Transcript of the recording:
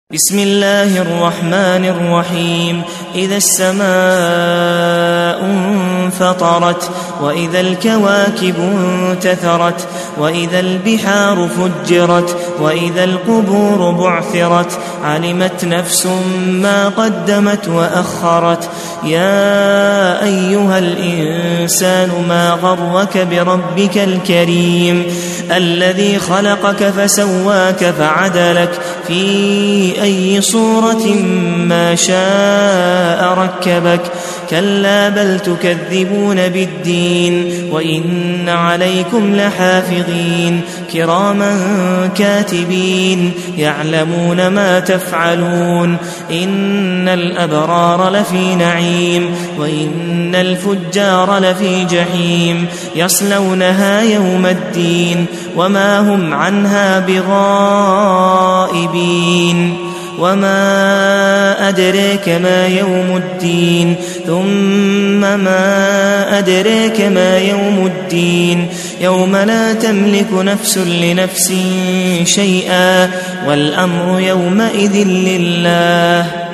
بسم الله الرحمن الرحيم. إذا السماء انفطرت وإذا الكواكب انتثرت وإذا البحار فجرت وإذا القبور بعثرت علمت نفس ما قدمت وأخرت. يا أيها الإنسان ما غرك بربك الكريم الذي خلقك فسواك فعدلك في أي صورة ما شاء ركبك. كلا بل تكذبون بالدين وإن عليكم لحافظين كراما كاتبين يعلمون ما تفعلون. إن الأبرار لفي نعيم وإن الفجار لفي جحيم يصلونها يوم الدين وما هم عنها بغائبين. وما أدريك ما يوم الدين ثم ما أدريك ما يوم الدين يوم لا تملك نفس لنفس شيئا والأمر يومئذ لله.